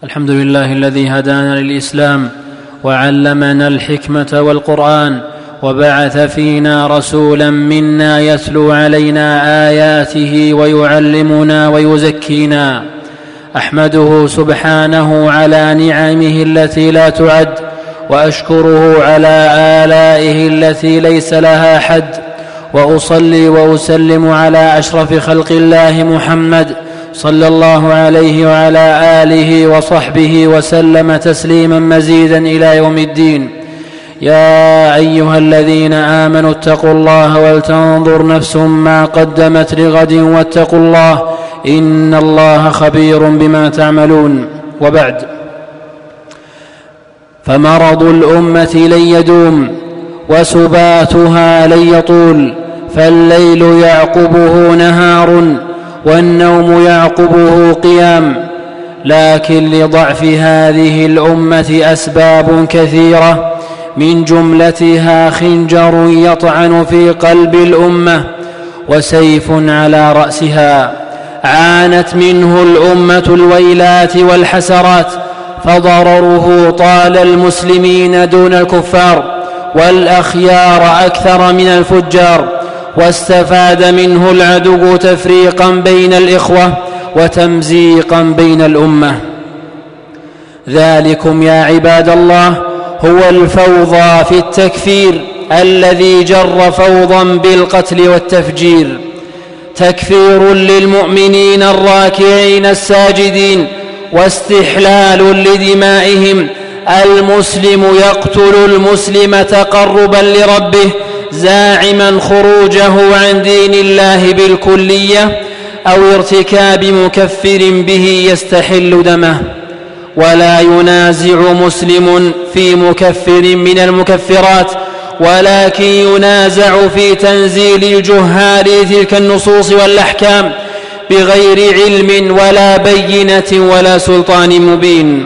الحمد لله الذي هدانا للإسلام وعلمنا الحكمة والقرآن وبعث فينا رسولا منا يتلو علينا آياته ويعلمنا ويزكينا. أحمده سبحانه على نعمه التي لا تعد، وأشكره على آلائه التي ليس لها حد، وأصلي وأسلم على أشرف خلق الله محمد صلى الله عليه وعلى آله وصحبه وسلم تسليما مزيدا إلى يوم الدين. يا أيها الذين آمنوا اتقوا الله ولتنظر نفس ما قدمت لغد واتقوا الله إن الله خبير بما تعملون. وبعد، فمرض الأمة لن يدوم وسباتها لن يطول، فالليل يعقبه نهار والنوم يعقبه قيام. لكن لضعف هذه الأمة أسباب كثيرة، من جملتها خنجر يطعن في قلب الأمة وسيف على رأسها. عانت منه الأمة الويلات والحسرات، فضرره طال المسلمين دون الكفار، والأخيار أكثر من الفجار، واستفاد منه العدو تفريقا بين الإخوة وتمزيقا بين الأمة. ذلكم يا عباد الله هو الفوضى في التكفير الذي جر فوضا بالقتل والتفجير. تكفير للمؤمنين الراكعين الساجدين، واستحلال لدمائهم. المسلم يقتل المسلم تقربا لربه، زاعما خروجه عن دين الله بالكلية، أو ارتكاب مكفر به يستحل دمه. ولا ينازع مسلم في مكفر من المكفرات، ولكن ينازع في تنزيل الجهال تلك النصوص والأحكام بغير علم ولا بينة ولا سلطان مبين.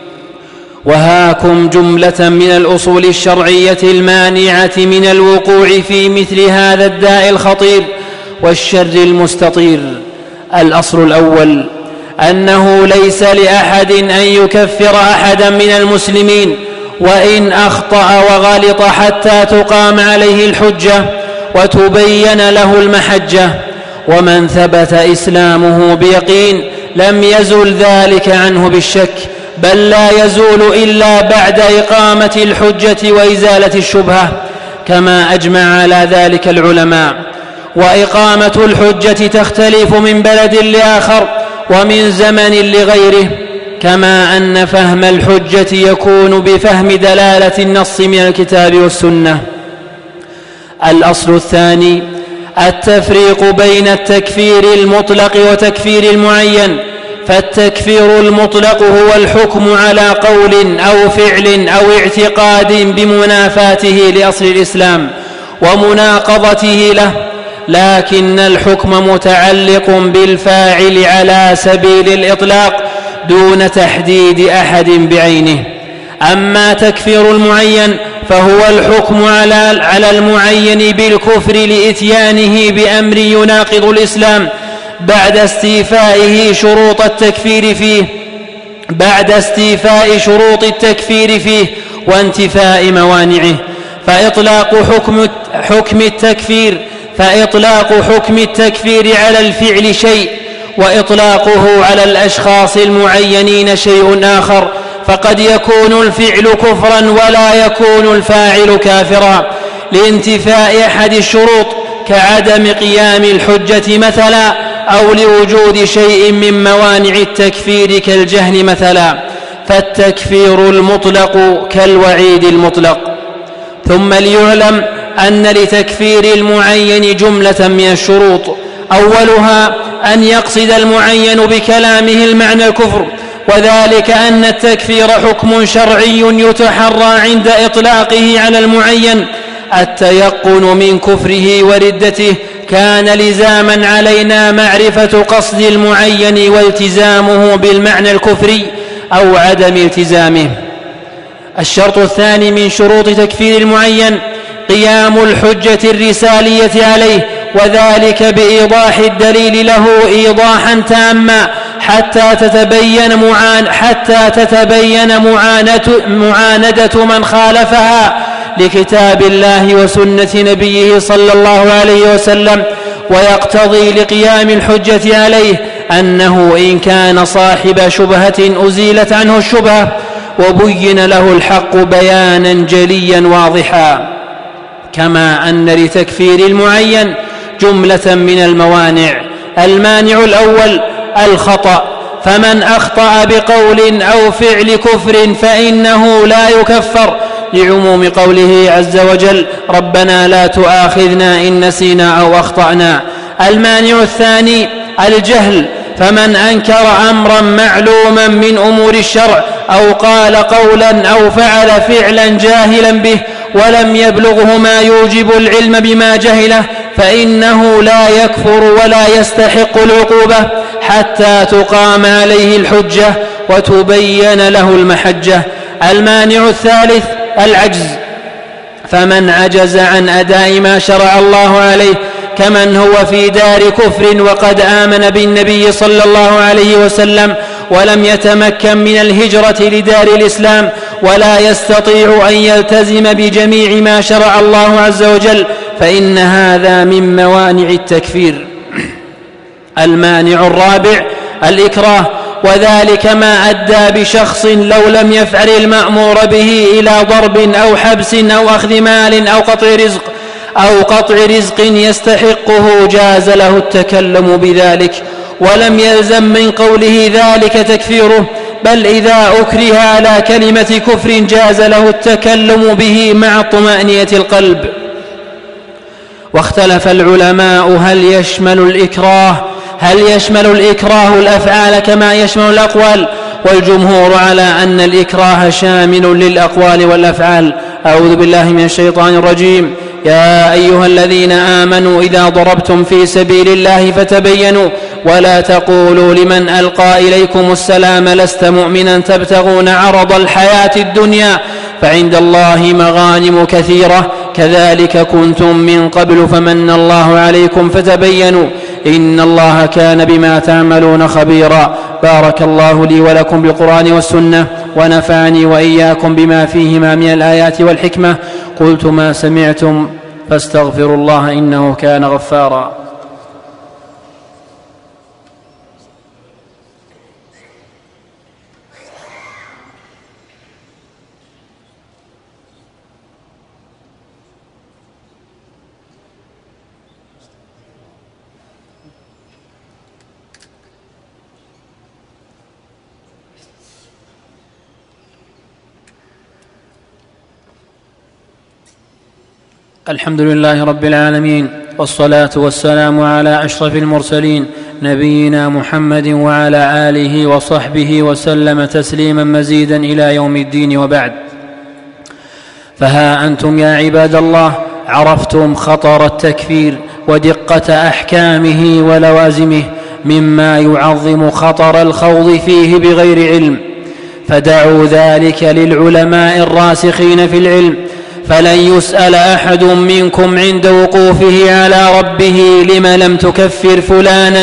وهاكم جملة من الأصول الشرعية المانعة من الوقوع في مثل هذا الداء الخطير والشر المستطير. الأصل الأول: أنه ليس لأحد أن يكفر أحدا من المسلمين وإن أخطأ وغلط حتى تقام عليه الحجة وتبين له المحجة. ومن ثبت إسلامه بيقين لم يزل ذلك عنه بالشك، بل لا يزول إلا بعد إقامة الحجة وإزالة الشبهة، كما أجمع على ذلك العلماء. وإقامة الحجة تختلف من بلد لآخر ومن زمن لغيره، كما أن فهم الحجة يكون بفهم دلالة النص من الكتاب والسنة. الأصل الثاني: التفريق بين التكفير المطلق وتكفير المعين. فالتكفير المطلق هو الحكم على قول أو فعل أو اعتقاد بمنافاته لأصل الإسلام ومناقضته له، لكن الحكم متعلق بالفاعل على سبيل الإطلاق دون تحديد أحد بعينه. أما تكفير المعين فهو الحكم على المعين بالكفر لإتيانه بأمر يناقض الإسلام بعد استيفاء شروط التكفير فيه وانتفاء موانعه. فإطلاق حكم التكفير على الفعل شيء، وإطلاقه على الأشخاص المعينين شيء آخر. فقد يكون الفعل كفرا ولا يكون الفاعل كافرا لانتفاء أحد الشروط، كعدم قيام الحجة مثلا، أو لوجود شيء من موانع التكفير كالجهل مثلا. فالتكفير المطلق كالوعيد المطلق. ثم ليعلم أن لتكفير المعين جملة من الشروط: أولها أن يقصد المعين بكلامه المعنى الكفر، وذلك أن التكفير حكم شرعي يتحرى عند إطلاقه على المعين. التيقن من كفره وردته كان لزاما علينا معرفة قصد المعين والتزامه بالمعنى الكفري أو عدم التزامه. الشرط الثاني من شروط تكفير المعين قيام الحجة الرسالية عليه، وذلك بإيضاح الدليل له إيضاحا تاما حتى تتبين معاندة من خالفها لكتاب الله وسنة نبيه صلى الله عليه وسلم، ويقتضي لقيام الحجة عليه أنه إن كان صاحب شبهة أزيلت عنه الشبهة وبين له الحق بيانا جليا واضحا، كما أن لتكفير المعين جملة من الموانع. المانع الأول الخطأ، فمن أخطأ بقول أو فعل كفر فإنه لا يكفر، لعموم قوله عز وجل: ربنا لا تؤاخذنا إن نسينا أو أخطأنا. المانع الثاني الجهل، فمن أنكر أمرا معلوما من أمور الشرع أو قال قولا أو فعل فعلا جاهلا به ولم يبلغه ما يوجب العلم بما جهله فإنه لا يكفر ولا يستحق العقوبة حتى تقام عليه الحجة وتبين له المحجة. المانع الثالث العجز، فمن عجز عن أداء ما شرع الله عليه كمن هو في دار كفر وقد آمن بالنبي صلى الله عليه وسلم ولم يتمكن من الهجرة لدار الإسلام ولا يستطيع أن يلتزم بجميع ما شرع الله عز وجل، فإن هذا من موانع التكفير. المانع الرابع الإكراه، وذلك ما أدى بشخص لو لم يفعل المأمور به إلى ضرب أو حبس أو أخذ مال أو قطع رزق يستحقه جاز له التكلم بذلك، ولم يلزم من قوله ذلك تكفيره، بل إذا أكره على كلمة كفر جاز له التكلم به مع طمأنينة القلب. واختلف العلماء هل يشمل الإكراه الأفعال كما يشمل الأقوال، والجمهور على أن الإكراه شامل للأقوال والأفعال. أعوذ بالله من الشيطان الرجيم. يا أيها الذين آمنوا إذا ضربتم في سبيل الله فتبينوا ولا تقولوا لمن ألقى إليكم السلام لست مؤمنا تبتغون عرض الحياة الدنيا فعند الله مغانم كثيرة كذلك كنتم من قبل فمن الله عليكم فتبينوا إن الله كان بما تعملون خبيرا. بارك الله لي ولكم بالقرآن والسنة ونفعني وإياكم بما فيهما من الآيات والحكمة. قلت ما سمعتم فاستغفروا الله إنه كان غفارا. الحمد لله رب العالمين، والصلاة والسلام على أشرف المرسلين نبينا محمد وعلى آله وصحبه وسلم تسليما مزيدا إلى يوم الدين، وبعد. فها أنتم يا عباد الله عرفتم خطر التكفير ودقة أحكامه ولوازمه مما يعظم خطر الخوض فيه بغير علم، فدعوا ذلك للعلماء الراسخين في العلم، فلن يسأل أحد منكم عند وقوفه على ربه لم لم تكفر فلانا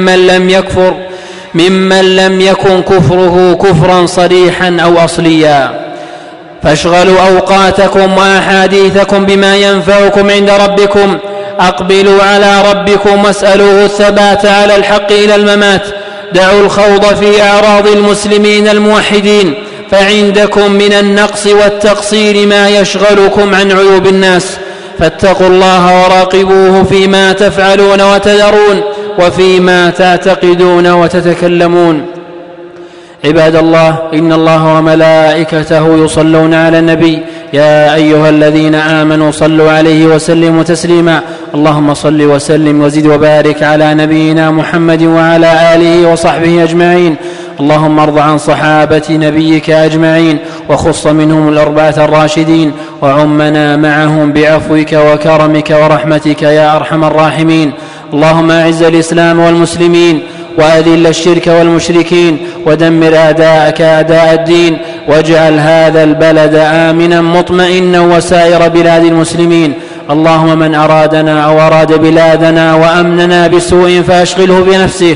ممن لم يكن كفره كفرا صريحا أو أصليا. فاشغلوا أوقاتكم وأحاديثكم بما ينفعكم عند ربكم، أقبلوا على ربكم واسألوه الثبات على الحق إلى الممات. دعوا الخوض في أعراض المسلمين الموحدين، فعندكم من النقص والتقصير ما يشغلكم عن عيوب الناس، فاتقوا الله وراقبوه فيما تفعلون وتدرون وفيما تعتقدون وتتكلمون. عباد الله، إن الله وملائكته يصلون على النبي يا أيها الذين آمنوا صلوا عليه وسلموا تسليما. اللهم صل وسلم وزد وبارك على نبينا محمد وعلى آله وصحبه أجمعين. اللهم ارض عن صحابة نبيك أجمعين، وخص منهم الأربعة الراشدين، وعمنا معهم بعفوك وكرمك ورحمتك يا أرحم الراحمين. اللهم أعز الإسلام والمسلمين، وأذل الشرك والمشركين، ودمر أعداءك أعداء الدين، واجعل هذا البلد آمنا مطمئنا وسائر بلاد المسلمين. اللهم من أرادنا أو أراد بلادنا وأمننا بسوء فأشغله بنفسه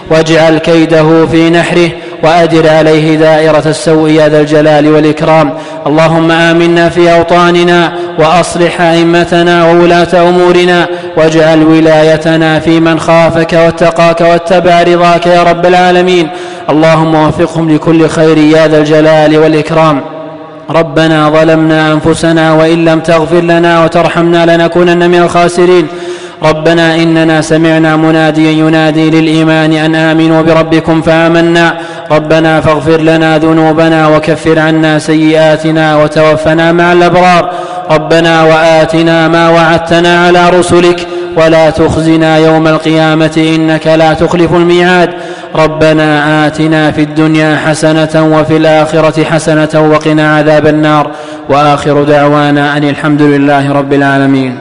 واجعل كيده في نحره وأدر عليه دائرة السوء يا ذا الجلال والإكرام. اللهم آمنا في أوطاننا وأصلح أئمتنا وولاة أمورنا، واجعل ولايتنا في من خافك واتقاك واتبع رضاك يا رب العالمين. اللهم وفقهم لكل خير يا ذا الجلال والإكرام. ربنا ظلمنا أنفسنا وإن لم تغفر لنا وترحمنا لنكونن من الخاسرين. ربنا إننا سمعنا مناديا ينادي للإيمان أن آمنوا بربكم فآمنا. ربنا فاغفر لنا ذنوبنا وكفر عنا سيئاتنا وتوفنا مع الأبرار. ربنا وآتنا ما وعدتنا على رسلك ولا تخزنا يوم القيامة إنك لا تخلف الميعاد. ربنا آتنا في الدنيا حسنة وفي الآخرة حسنة وقنا عذاب النار. وآخر دعوانا أن الحمد لله رب العالمين.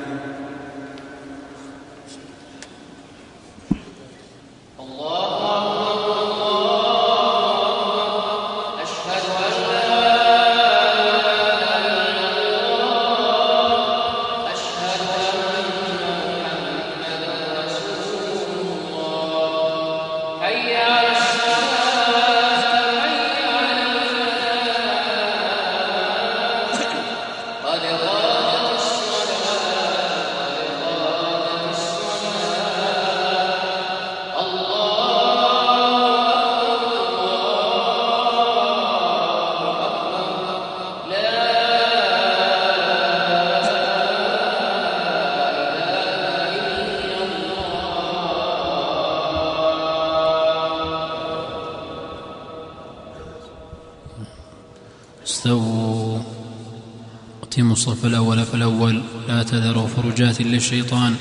استووا أتموا الصف الأول فالأول، لا تذروا فرجات للشيطان.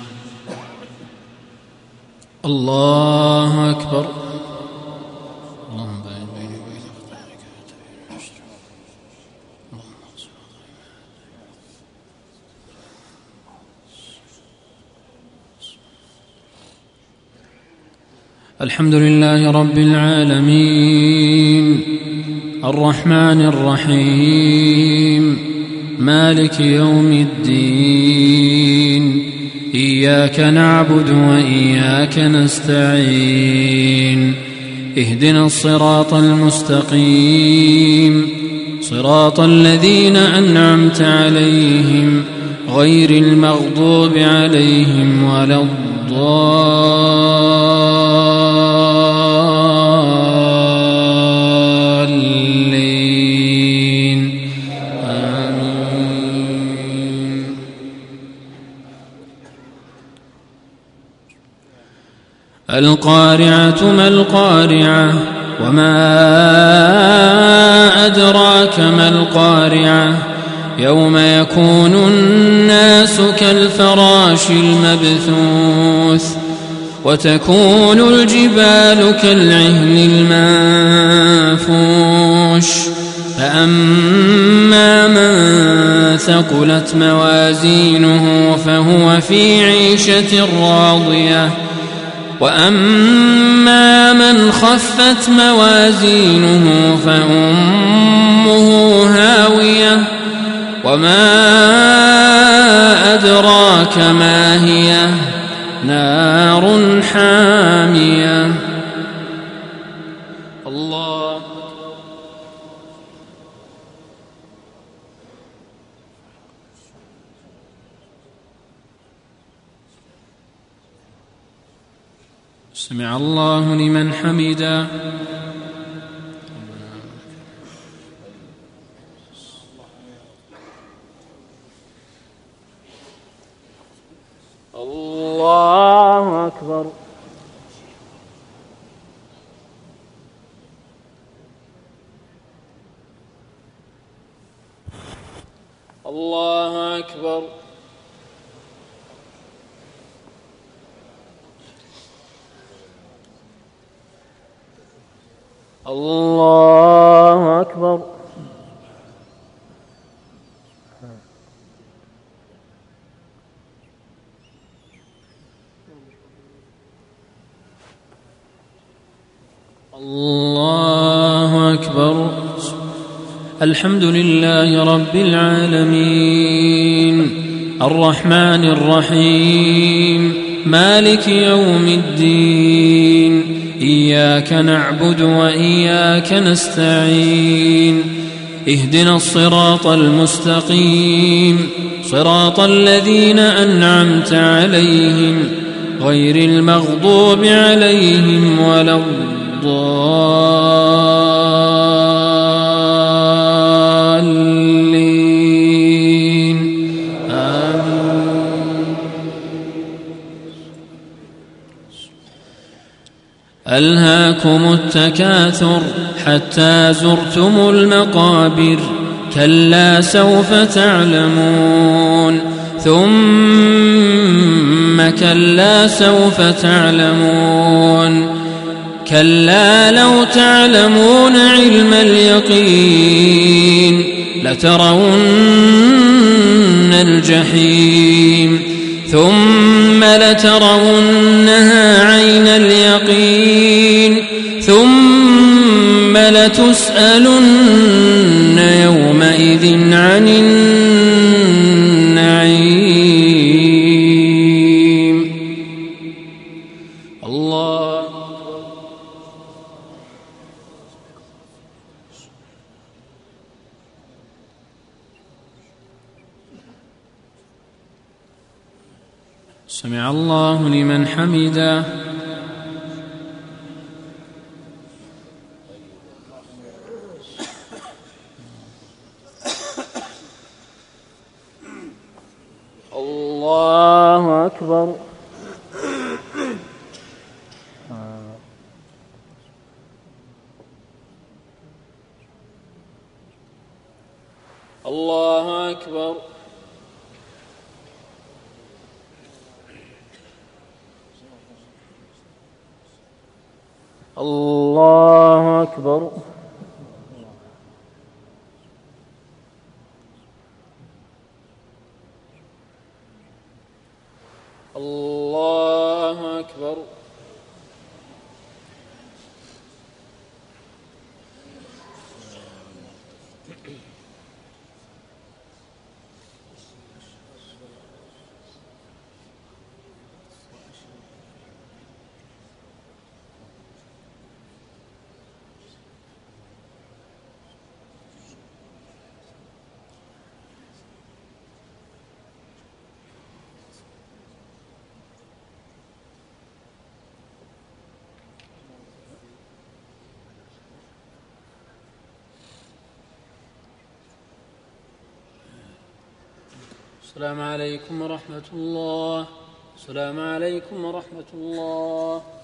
الله أكبر. اللهم باعد بيني وبين خطاياي الحمد لله رب العالمين الرحمن الرحيم مالك يوم الدين، إياك نعبد وإياك نستعين، اهدنا الصراط المستقيم صراط الذين أنعمت عليهم غير المغضوب عليهم ولا الضالين آمين. القارعة ما القارعة وما أدراك ما القارعة، يوم يكون الناس كالفراش المبثوث، وتكون الجبال كالعهن المنفوش، فأما من ثقلت موازينه فهو في عيشة راضية، وأما من خفت موازينه فأمه هاوية، وما أدراك ما هي، نار حامية. الله سمع الله لمن حمده. الله أكبر. الله أكبر. الله أكبر. الله أكبر. الحمد لله رب العالمين الرحمن الرحيم مالك يوم الدين إياك نعبد وإياك نستعين اهدنا الصراط المستقيم صراط الذين أنعمت عليهم غير المغضوب عليهم ولا الضالين آمين. ألهاكم التكاثر حتى زرتم المقابر كلا سوف تعلمون ثم كلا سوف تعلمون كلا لو تعلمون علم اليقين لترون الجحيم ثم لترونها عين اليقين ثم لتسألن يومئذ عن النعيم. الله سمع الله لمن حمده. الله أكبر. الله أكبر. الله أكبر. الله أكبر. السلام عليكم ورحمة الله. السلام عليكم ورحمة الله.